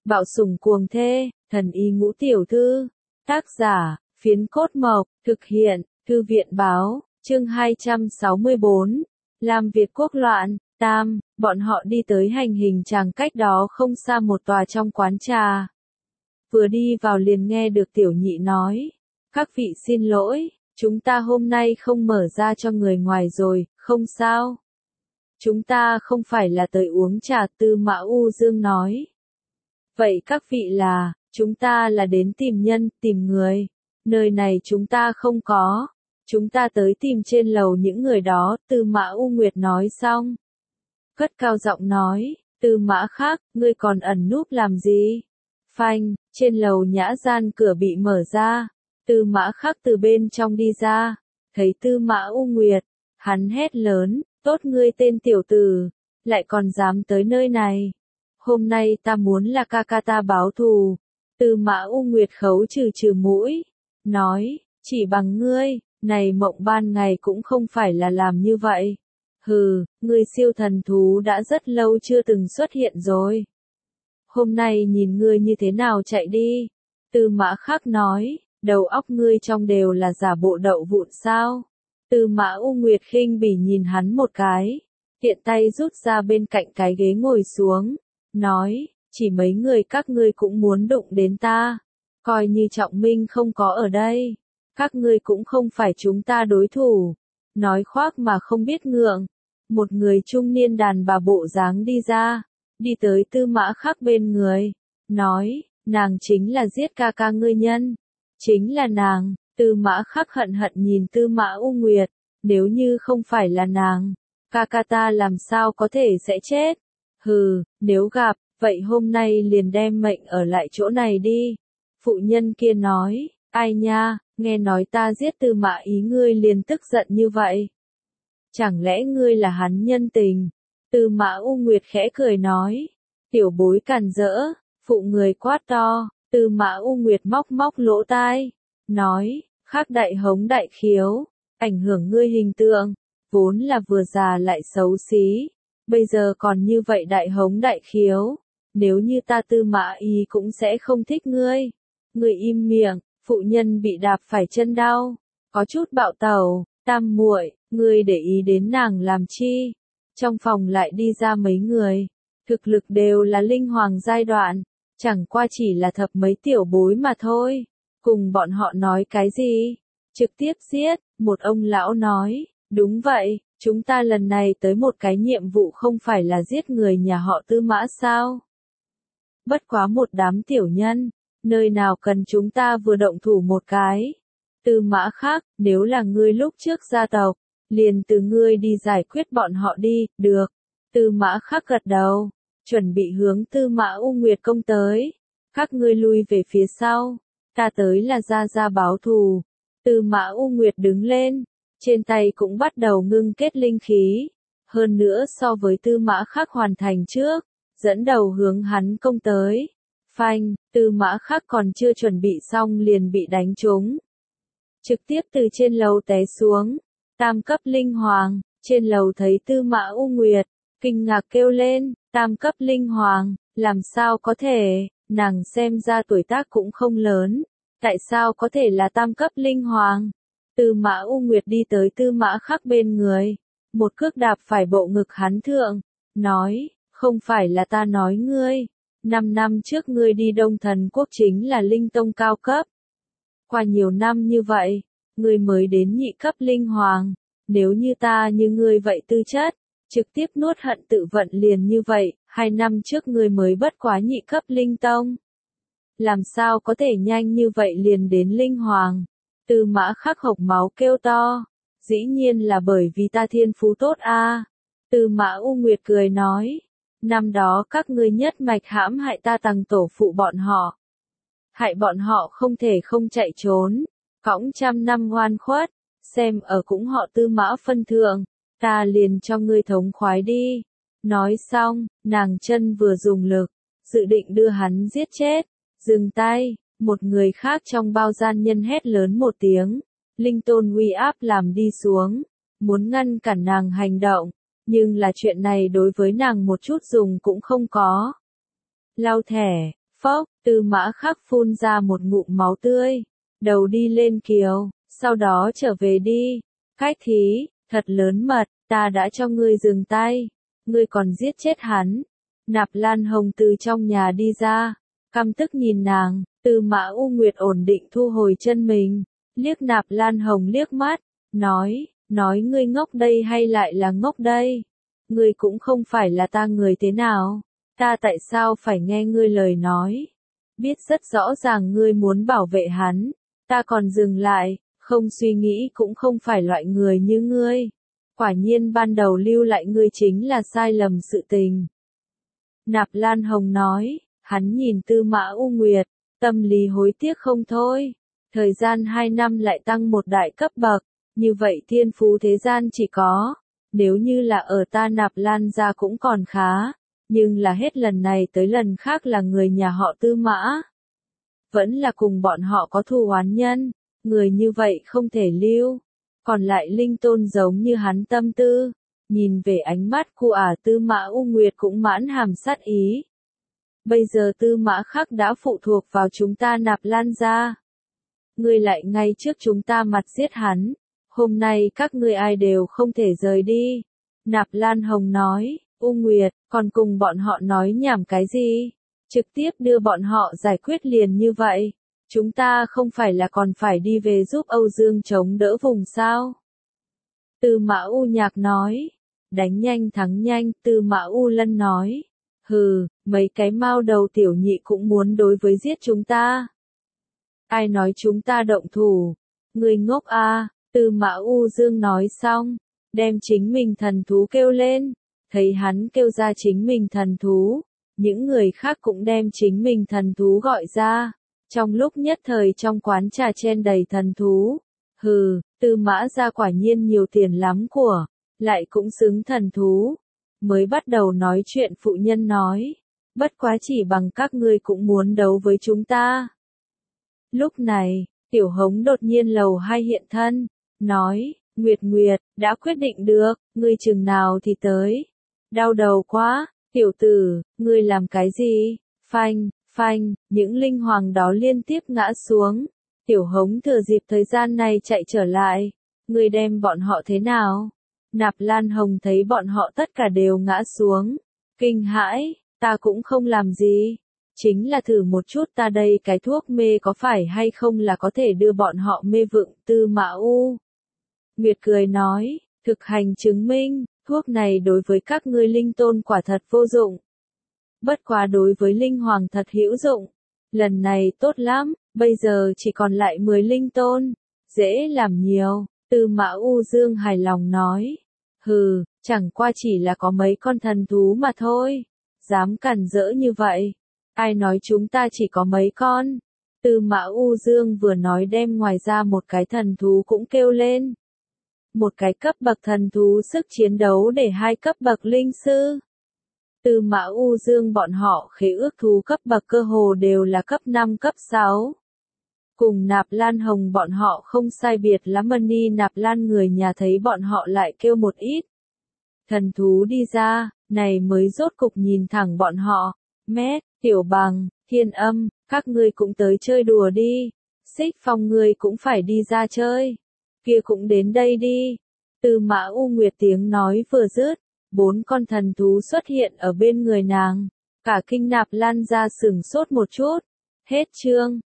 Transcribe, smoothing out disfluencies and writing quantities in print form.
Bạo sủng cuồng thê, thần y ngũ tiểu thư. Tác giả, Phiến Cốt Mộc, thực hiện, Thư viện báo, chương 264. Lam Việt quốc loạn, tam, bọn họ đi tới hành hình tràng cách đó không xa một tòa trong quán trà. Vừa đi vào liền nghe được tiểu nhị nói, các vị xin lỗi, chúng ta hôm nay không mở ra cho người ngoài rồi, không sao. Chúng ta không phải là tới uống trà, Tư Mã U Dương nói. Vậy các vị là, chúng ta là đến tìm nhân, tìm người. Nơi này chúng ta không có. Chúng ta tới tìm trên lầu những người đó, Tư Mã U Nguyệt nói xong. Cất cao giọng nói, Tư Mã Khác, ngươi còn ẩn núp làm gì? Phanh, trên lầu nhã gian cửa bị mở ra. Tư Mã Khác từ bên trong đi ra. Thấy Tư Mã U Nguyệt, hắn hét lớn, tốt ngươi tên tiểu tử, lại còn dám tới nơi này. Hôm nay ta muốn là ca ca ta báo thù. Tư Mã U Nguyệt khấu trừ mũi, nói, chỉ bằng ngươi, này mộng ban ngày cũng không phải là làm như vậy. Hừ, ngươi siêu thần thú đã rất lâu chưa từng xuất hiện rồi. Hôm nay nhìn ngươi như thế nào chạy đi. Tư Mã Khác nói, đầu óc ngươi trong đều là giả bộ đậu vụn sao. Tư Mã U Nguyệt khinh bỉ nhìn hắn một cái, tiện tay rút ra bên cạnh cái ghế ngồi xuống, nói, chỉ mấy người các ngươi cũng muốn đụng đến ta, coi như Trọng Minh không có ở đây, các ngươi cũng không phải chúng ta đối thủ. Nói khoác mà không biết ngượng, một người trung niên đàn bà bộ dáng đi ra, đi tới Tư Mã Khác bên người, nói, nàng chính là giết ca ca ngươi nhân, chính là nàng. Tư Mã Khác hận hận nhìn Tư Mã U Nguyệt, nếu như không phải là nàng, ca ca ta làm sao có thể sẽ chết. Hừ, nếu gặp, vậy hôm nay liền đem mệnh ở lại chỗ này đi. Phụ nhân kia nói, ai nha, nghe nói ta giết Tư Mã Ý ngươi liền tức giận như vậy. Chẳng lẽ ngươi là hắn nhân tình? Tư Mã U Nguyệt khẽ cười nói, tiểu bối càn rỡ, phụ người quát to. Tư Mã U Nguyệt móc lỗ tai, nói, Khác đại hống đại khiếu, ảnh hưởng ngươi hình tượng, vốn là vừa già lại xấu xí, bây giờ còn như vậy đại hống đại khiếu, nếu như ta Tư Mã Ý cũng sẽ không thích ngươi. Ngươi im miệng, phụ nhân bị đạp phải chân đau, có chút bạo tẩu, tam muội, ngươi để ý đến nàng làm chi? Trong phòng lại đi ra mấy người, thực lực đều là linh hoàng giai đoạn, chẳng qua chỉ là thập mấy tiểu bối mà thôi. Cùng bọn họ nói cái gì? Trực tiếp giết, một ông lão nói, đúng vậy, chúng ta lần này tới một cái nhiệm vụ không phải là giết người nhà họ Tư Mã sao? Bất quá một đám tiểu nhân, nơi nào cần chúng ta vừa động thủ một cái. Tư Mã Khác, nếu là ngươi lúc trước gia tộc, liền từ ngươi đi giải quyết bọn họ đi, được. Tư Mã Khác gật đầu, chuẩn bị hướng Tư Mã U Nguyệt công tới. Các ngươi lui về phía sau. Ta tới là ra báo thù. Tư Mã U Nguyệt đứng lên, trên tay cũng bắt đầu ngưng kết linh khí. Hơn nữa so với Tư Mã Khác hoàn thành trước, dẫn đầu hướng hắn công tới. Phanh, Tư Mã Khác còn chưa chuẩn bị xong liền bị đánh trúng. Trực tiếp từ trên lầu té xuống. Tam cấp linh hoàng, trên lầu thấy Tư Mã U Nguyệt, kinh ngạc kêu lên, tam cấp linh hoàng, làm sao có thể? Nàng xem ra tuổi tác cũng không lớn, tại sao có thể là tam cấp linh hoàng? Tư Mã U Nguyệt đi tới Tư Mã Khác bên người, một cước đạp phải bộ ngực hắn thượng, nói, không phải là ta nói ngươi, 5 năm trước ngươi đi Đông Thần Quốc chính là linh tông cao cấp. Qua nhiều năm như vậy, ngươi mới đến nhị cấp linh hoàng, nếu như ta như ngươi vậy tư chất, trực tiếp nuốt hận tự vận liền như vậy, 2 năm trước ngươi mới bất quá nhị cấp linh tông. Làm sao có thể nhanh như vậy liền đến linh hoàng? Tư Mã Khác hộc máu kêu to, dĩ nhiên là bởi vì ta thiên phú tốt a. Tư Mã U Nguyệt cười nói, năm đó các ngươi nhất mạch hãm hại ta tầng tổ phụ bọn họ. Hại bọn họ không thể không chạy trốn, cõng 100 năm oan khuất, xem ở cũng họ Tư Mã phân thượng, ta liền cho ngươi thống khoái đi. Nói xong, nàng chân vừa dùng lực, dự định đưa hắn giết chết, dừng tay, một người khác trong bao gian nhân hét lớn một tiếng, linh tôn uy áp làm đi xuống, muốn ngăn cản nàng hành động, nhưng là chuyện này đối với nàng một chút dùng cũng không có. Lau thẻ, Phốc, Tư Mã Khắc phun ra một ngụm máu tươi, đầu đi lên kiều, sau đó trở về đi. Khách thí, thật lớn mật, ta đã cho ngươi dừng tay, ngươi còn giết chết hắn. Nạp Lan Hồng từ trong nhà đi ra, căm tức nhìn nàng, Tư Mã U Nguyệt ổn định thu hồi chân mình, liếc Nạp Lan Hồng liếc mắt, nói ngươi ngốc đây hay lại là ngốc đây? Ngươi cũng không phải là ta người thế nào, ta tại sao phải nghe ngươi lời nói? Biết rất rõ ràng ngươi muốn bảo vệ hắn, ta còn dừng lại, không suy nghĩ cũng không phải loại người như ngươi. Quả nhiên ban đầu lưu lại ngươi chính là sai lầm sự tình. Nạp Lan Hồng nói, hắn nhìn Tư Mã U Nguyệt, tâm lý hối tiếc không thôi. Thời gian 2 năm lại tăng một đại cấp bậc, như vậy thiên phú thế gian chỉ có, nếu như là ở ta Nạp Lan gia cũng còn khá, nhưng là hết lần này tới lần khác là người nhà họ Tư Mã. Vẫn là cùng bọn họ có thù oán nhân, người như vậy không thể lưu. Còn lại linh tôn giống như hắn tâm tư, nhìn về ánh mắt của Tư Mã U Nguyệt cũng mãn hàm sát ý. Bây giờ Tư Mã Khắc đã phụ thuộc vào chúng ta Nạp Lan gia. Ngươi lại ngay trước chúng ta mặt giết hắn, hôm nay các ngươi ai đều không thể rời đi. Nạp Lan Hồng nói, U Nguyệt, còn cùng bọn họ nói nhảm cái gì? Trực tiếp đưa bọn họ giải quyết liền như vậy. Chúng ta không phải là còn phải đi về giúp Âu Dương chống đỡ vùng sao? Tư Mã U Nhạc nói, đánh nhanh thắng nhanh, Tư Mã U Lân nói, hừ, mấy cái mao đầu tiểu nhị cũng muốn đối với giết chúng ta. Ai nói chúng ta động thủ? Người ngốc à, Tư Mã U Dương nói xong, đem chính mình thần thú kêu lên, thấy hắn kêu ra chính mình thần thú, những người khác cũng đem chính mình thần thú gọi ra. Trong lúc nhất thời trong quán trà chen đầy thần thú. Hừ, Tư Mã gia quả nhiên nhiều tiền lắm của, lại cũng xứng thần thú. Mới bắt đầu nói chuyện phụ nhân nói, bất quá chỉ bằng các ngươi cũng muốn đấu với chúng ta. Lúc này, Tiểu Hống đột nhiên lầu 2 hiện thân, nói, Nguyệt Nguyệt, đã quyết định được, ngươi chừng nào thì tới. Đau đầu quá, tiểu tử, ngươi làm cái gì? Phanh, phanh, những linh hoàng đó liên tiếp ngã xuống. Tiểu Hống thừa dịp thời gian này chạy trở lại. Ngươi đem bọn họ thế nào? Nạp Lan Hồng thấy bọn họ tất cả đều ngã xuống. Kinh hãi, ta cũng không làm gì. Chính là thử một chút ta đây cái thuốc mê có phải hay không là có thể đưa bọn họ mê vựng. Tư Mã U Nguyệt cười nói, thực hành chứng minh, thuốc này đối với các ngươi linh tôn quả thật vô dụng. Bất quá đối với linh hoàng thật hữu dụng. Lần này tốt lắm, bây giờ chỉ còn lại 10 linh tôn. Dễ làm nhiều, Tư Mã U Dương hài lòng nói. Hừ, chẳng qua chỉ là có mấy con thần thú mà thôi. Dám cản rỡ như vậy. Ai nói chúng ta chỉ có mấy con? Tư Mã U Dương vừa nói đem ngoài ra một cái thần thú cũng kêu lên. Một cái cấp bậc thần thú sức chiến đấu để 2 cấp bậc linh sư. Tư Mã U Dương bọn họ khế ước thú cấp bậc cơ hồ đều là cấp 5 cấp 6. Cùng Nạp Lan Hồng bọn họ không sai biệt lắm, Mani Nạp Lan người nhà thấy bọn họ lại kêu một ít. Thần thú đi ra, này mới rốt cục nhìn thẳng bọn họ. Mét, Tiểu Bằng, Thiên Âm, các ngươi cũng tới chơi đùa đi. Xích Phong ngươi cũng phải đi ra chơi. Kia cũng đến đây đi. Tư Mã U Nguyệt tiếng nói vừa dứt, 4 con thần thú xuất hiện ở bên người nàng. Cả kinh Nạp Lan ra sửng sốt một chút. Hết chương.